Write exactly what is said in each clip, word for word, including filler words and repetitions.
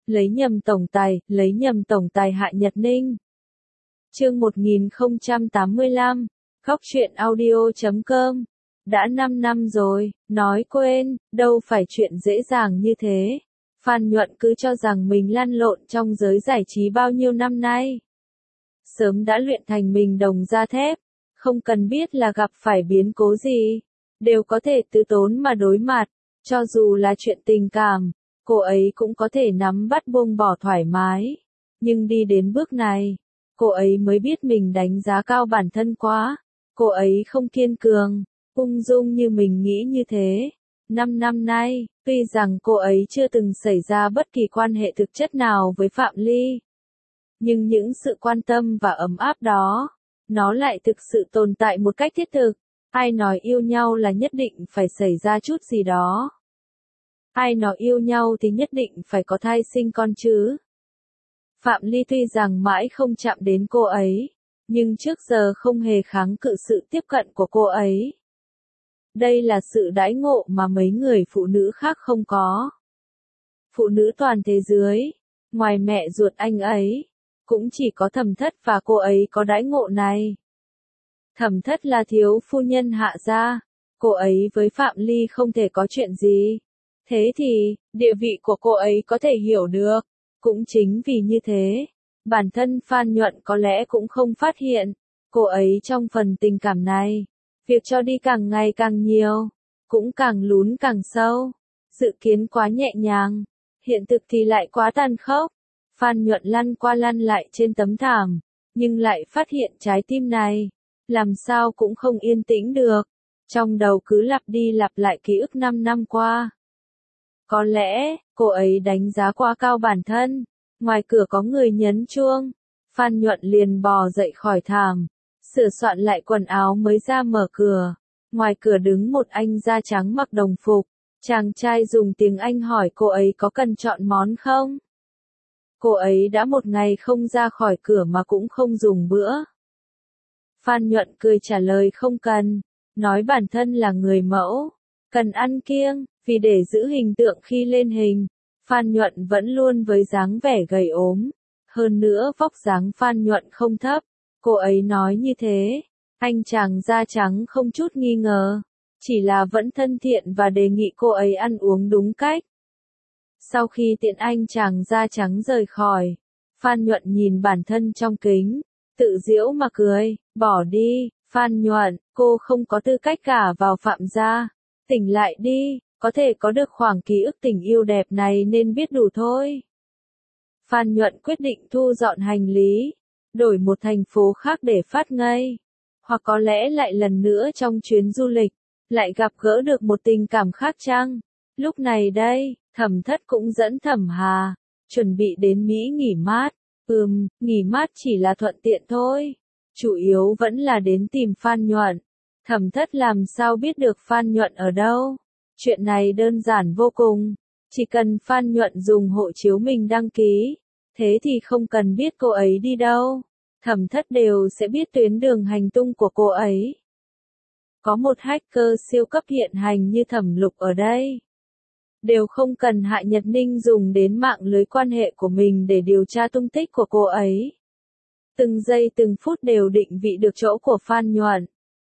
lấy nhầm tổng tài, lấy nhầm tổng tài Hạ Nhật Ninh. Chương một nghìn không trăm tám mươi lăm, Góc truyện audio chấm com. Đã năm năm rồi, nói quên, đâu phải chuyện dễ dàng như thế. Phan Nhuận cứ cho rằng mình lăn lộn trong giới giải trí bao nhiêu năm nay. Sớm đã luyện thành mình đồng da thép, không cần biết là gặp phải biến cố gì, đều có thể tự tốn mà đối mặt, cho dù là chuyện tình cảm, cô ấy cũng có thể nắm bắt buông bỏ thoải mái. Nhưng đi đến bước này, cô ấy mới biết mình đánh giá cao bản thân quá, cô ấy không kiên cường, ung dung như mình nghĩ như thế. Năm năm nay, tuy rằng cô ấy chưa từng xảy ra bất kỳ quan hệ thực chất nào với Phạm Ly, nhưng những sự quan tâm và ấm áp đó, nó lại thực sự tồn tại một cách thiết thực. Ai nói yêu nhau là nhất định phải xảy ra chút gì đó. Ai nói yêu nhau thì nhất định phải có thai sinh con chứ. Phạm Ly tuy rằng mãi không chạm đến cô ấy, nhưng trước giờ không hề kháng cự sự tiếp cận của cô ấy. Đây là sự đãi ngộ mà mấy người phụ nữ khác không có. Phụ nữ toàn thế giới, ngoài mẹ ruột anh ấy, cũng chỉ có Thẩm Thất và cô ấy có đãi ngộ này. Thẩm Thất là thiếu phu nhân Hạ gia, cô ấy với Phạm Ly không thể có chuyện gì. Thế thì, địa vị của cô ấy có thể hiểu được. Cũng chính vì như thế, bản thân Phan Nhuận có lẽ cũng không phát hiện, cô ấy trong phần tình cảm này, việc cho đi càng ngày càng nhiều, cũng càng lún càng sâu. Dự kiến quá nhẹ nhàng, hiện thực thì lại quá tàn khốc. Phan Nhuận lăn qua lăn lại trên tấm thảm, nhưng lại phát hiện trái tim này, làm sao cũng không yên tĩnh được. Trong đầu cứ lặp đi lặp lại ký ức năm năm qua. Có lẽ, cô ấy đánh giá quá cao bản thân. Ngoài cửa có người nhấn chuông. Phan Nhuận liền bò dậy khỏi thảm, sửa soạn lại quần áo mới ra mở cửa. Ngoài cửa đứng một anh da trắng mặc đồng phục. Chàng trai dùng tiếng Anh hỏi cô ấy có cần chọn món không? Cô ấy đã một ngày không ra khỏi cửa mà cũng không dùng bữa. Phan Nhuận cười trả lời không cần, nói bản thân là người mẫu, cần ăn kiêng, vì để giữ hình tượng khi lên hình. Phan Nhuận vẫn luôn với dáng vẻ gầy ốm, hơn nữa vóc dáng Phan Nhuận không thấp. Cô ấy nói như thế, anh chàng da trắng không chút nghi ngờ, chỉ là vẫn thân thiện và đề nghị cô ấy ăn uống đúng cách. Sau khi tiện anh chàng da trắng rời khỏi, Phan Nhuận nhìn bản thân trong kính, tự giễu mà cười, bỏ đi, Phan Nhuận, cô không có tư cách cả vào Phạm gia, tỉnh lại đi, có thể có được khoảng ký ức tình yêu đẹp này nên biết đủ thôi. Phan Nhuận quyết định thu dọn hành lý, đổi một thành phố khác để phát ngây, hoặc có lẽ lại lần nữa trong chuyến du lịch, lại gặp gỡ được một tình cảm khác chăng? Lúc này đây, Thẩm Thất cũng dẫn Thẩm Hà, chuẩn bị đến Mỹ nghỉ mát. Ừm, nghỉ mát chỉ là thuận tiện thôi. Chủ yếu vẫn là đến tìm Phan Nhuận. Thẩm Thất làm sao biết được Phan Nhuận ở đâu? Chuyện này đơn giản vô cùng. Chỉ cần Phan Nhuận dùng hộ chiếu mình đăng ký, thế thì không cần biết cô ấy đi đâu. Thẩm Thất đều sẽ biết tuyến đường hành tung của cô ấy. Có một hacker siêu cấp hiện hành như Thẩm Lục ở đây. Đều không cần Hạ Nhật Ninh dùng đến mạng lưới quan hệ của mình để điều tra tung tích của cô ấy. Từng giây từng phút đều định vị được chỗ của Phan Nhuận.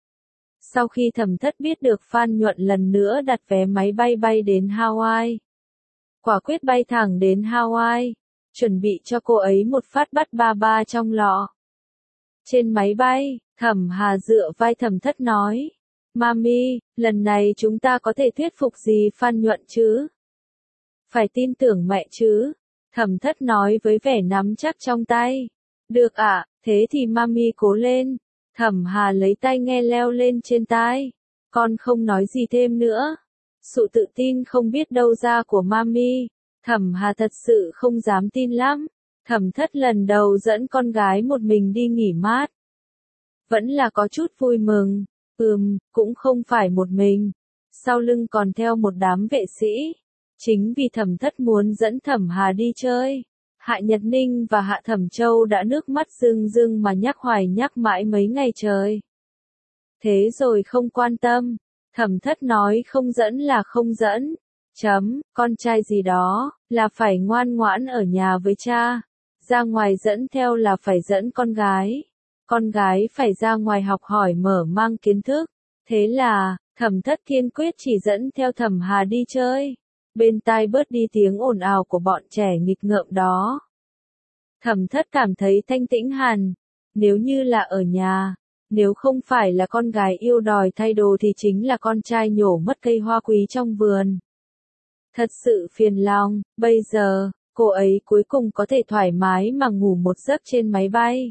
Sau khi Thẩm Thất biết được Phan Nhuận lần nữa đặt vé máy bay bay đến Hawaii, quả quyết bay thẳng đến Hawaii, chuẩn bị cho cô ấy một phát bắt ba ba trong lọ. Trên máy bay, Thẩm Hà dựa vai Thẩm Thất nói, Mami, lần này chúng ta có thể thuyết phục gì Phan Nhuận chứ? Phải tin tưởng mẹ chứ? Thẩm Thất nói với vẻ nắm chắc trong tay. Được ạ, à, thế thì Mami cố lên. Thẩm Hà lấy tai nghe leo lên trên tai. Con không nói gì thêm nữa. Sự tự tin không biết đâu ra của Mami. Thẩm Hà thật sự không dám tin lắm. Thẩm Thất lần đầu dẫn con gái một mình đi nghỉ mát. Vẫn là có chút vui mừng. Ừm, cũng không phải một mình. Sau lưng còn theo một đám vệ sĩ. Chính vì Thẩm Thất muốn dẫn Thẩm Hà đi chơi. Hạ Nhật Ninh và Hạ Thẩm Châu đã nước mắt rưng rưng mà nhắc hoài nhắc mãi mấy ngày trời. Thế rồi không quan tâm. Thẩm Thất nói không dẫn là không dẫn. Chấm, con trai gì đó, là phải ngoan ngoãn ở nhà với cha. Ra ngoài dẫn theo là phải dẫn con gái. Con gái phải ra ngoài học hỏi mở mang kiến thức. Thế là, Thẩm Thất kiên quyết chỉ dẫn theo Thẩm Hà đi chơi. Bên tai bớt đi tiếng ồn ào của bọn trẻ nghịch ngợm đó. Thẩm Thất cảm thấy thanh tĩnh hẳn. Nếu như là ở nhà, nếu không phải là con gái yêu đòi thay đồ thì chính là con trai nhổ mất cây hoa quý trong vườn. Thật sự phiền lòng, bây giờ, cô ấy cuối cùng có thể thoải mái mà ngủ một giấc trên máy bay.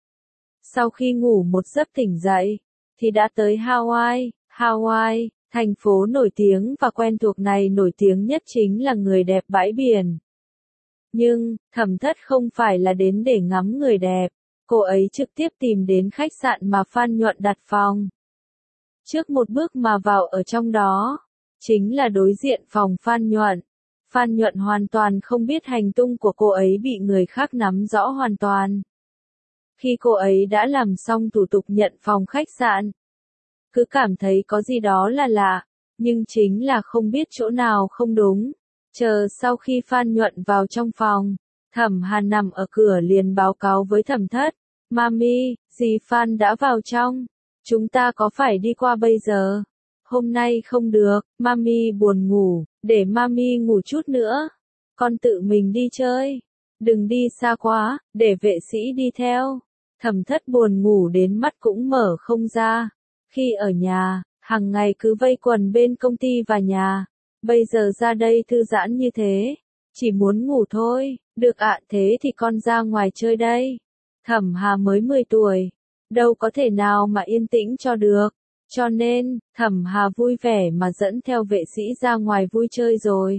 Sau khi ngủ một giấc tỉnh dậy, thì đã tới Hawaii. Hawaii, thành phố nổi tiếng và quen thuộc này nổi tiếng nhất chính là người đẹp bãi biển. Nhưng, Thẩm Thất không phải là đến để ngắm người đẹp, cô ấy trực tiếp tìm đến khách sạn mà Phan Nhuận đặt phòng. Trước một bước mà vào ở trong đó, chính là đối diện phòng Phan Nhuận. Phan Nhuận hoàn toàn không biết hành tung của cô ấy bị người khác nắm rõ hoàn toàn. Khi cô ấy đã làm xong thủ tục nhận phòng khách sạn, cứ cảm thấy có gì đó là lạ, nhưng chính là không biết chỗ nào không đúng. Chờ sau khi Phan Nhuận vào trong phòng, Thẩm Hà nằm ở cửa liền báo cáo với Thẩm Thất, Mami, dì Phan đã vào trong, chúng ta có phải đi qua bây giờ? Hôm nay không được, Mami buồn ngủ, để Mami ngủ chút nữa. Con tự mình đi chơi, đừng đi xa quá, để vệ sĩ đi theo. Thẩm Thất buồn ngủ đến mắt cũng mở không ra. Khi ở nhà, hàng ngày cứ vây quần bên công ty và nhà. Bây giờ ra đây thư giãn như thế, chỉ muốn ngủ thôi. Được ạ, thế thì con ra ngoài chơi đây. Thẩm Hà mới mười tuổi, đâu có thể nào mà yên tĩnh cho được. Cho nên, Thẩm Hà vui vẻ mà dẫn theo vệ sĩ ra ngoài vui chơi rồi.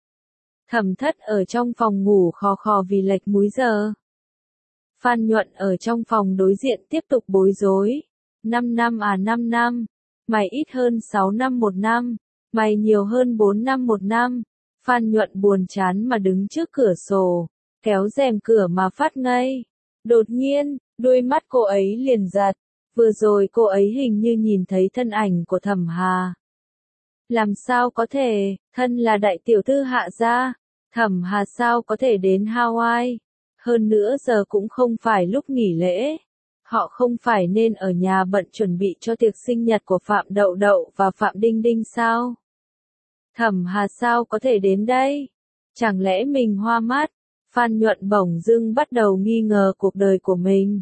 Thẩm Thất ở trong phòng ngủ khò khò vì lệch múi giờ. Phan Nhuận ở trong phòng đối diện tiếp tục bối rối. năm năm à năm năm. Mày ít hơn sáu năm một năm. Mày nhiều hơn bốn năm một năm. Phan Nhuận buồn chán mà đứng trước cửa sổ, kéo rèm cửa mà phát ngây. Đột nhiên, đôi mắt cô ấy liền giật. Vừa rồi cô ấy hình như nhìn thấy thân ảnh của Thẩm Hà. Làm sao có thể, thân là đại tiểu thư Hạ gia, Thẩm Hà sao có thể đến Hawaii? Hơn nữa giờ cũng không phải lúc nghỉ lễ. Họ không phải nên ở nhà bận chuẩn bị cho tiệc sinh nhật của Phạm Đậu Đậu và Phạm Đinh Đinh sao? Thẩm Hà sao có thể đến đây? Chẳng lẽ mình hoa mắt? Phan Nhuận bỗng dưng bắt đầu nghi ngờ cuộc đời của mình.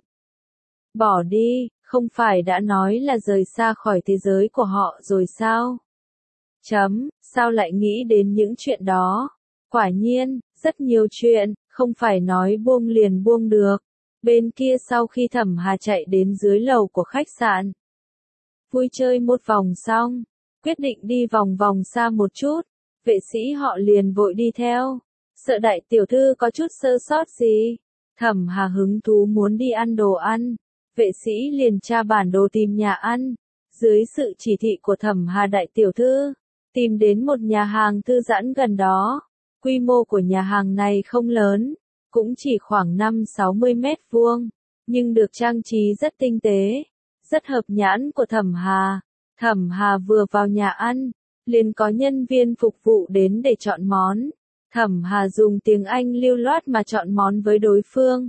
Bỏ đi, không phải đã nói là rời xa khỏi thế giới của họ rồi sao? Chấm, sao lại nghĩ đến những chuyện đó? Quả nhiên, rất nhiều chuyện, không phải nói buông liền buông được. Bên kia sau khi Thẩm Hà chạy đến dưới lầu của khách sạn, vui chơi một vòng xong, quyết định đi vòng vòng xa một chút, vệ sĩ họ liền vội đi theo. Sợ đại tiểu thư có chút sơ sót gì? Thẩm Hà hứng thú muốn đi ăn đồ ăn. Vệ sĩ liền tra bản đồ tìm nhà ăn. Dưới sự chỉ thị của Thẩm Hà đại tiểu thư, tìm đến một nhà hàng thư giãn gần đó. Quy mô của nhà hàng này không lớn, cũng chỉ khoảng năm sáu mươi mét vuông, nhưng được trang trí rất tinh tế, rất hợp nhãn của Thẩm Hà. Thẩm Hà vừa vào nhà ăn, liền có nhân viên phục vụ đến để chọn món. Thẩm Hà dùng tiếng Anh lưu loát mà chọn món với đối phương.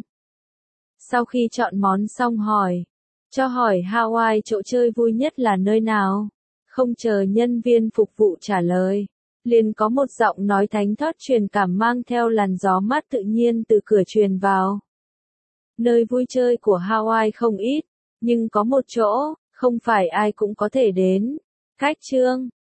Sau khi chọn món xong hỏi, cho hỏi Hawaii chỗ chơi vui nhất là nơi nào? Không chờ nhân viên phục vụ trả lời, liền có một giọng nói thánh thót truyền cảm mang theo làn gió mát tự nhiên từ cửa truyền vào. Nơi vui chơi của Hawaii không ít, nhưng có một chỗ, không phải ai cũng có thể đến. Khách trương,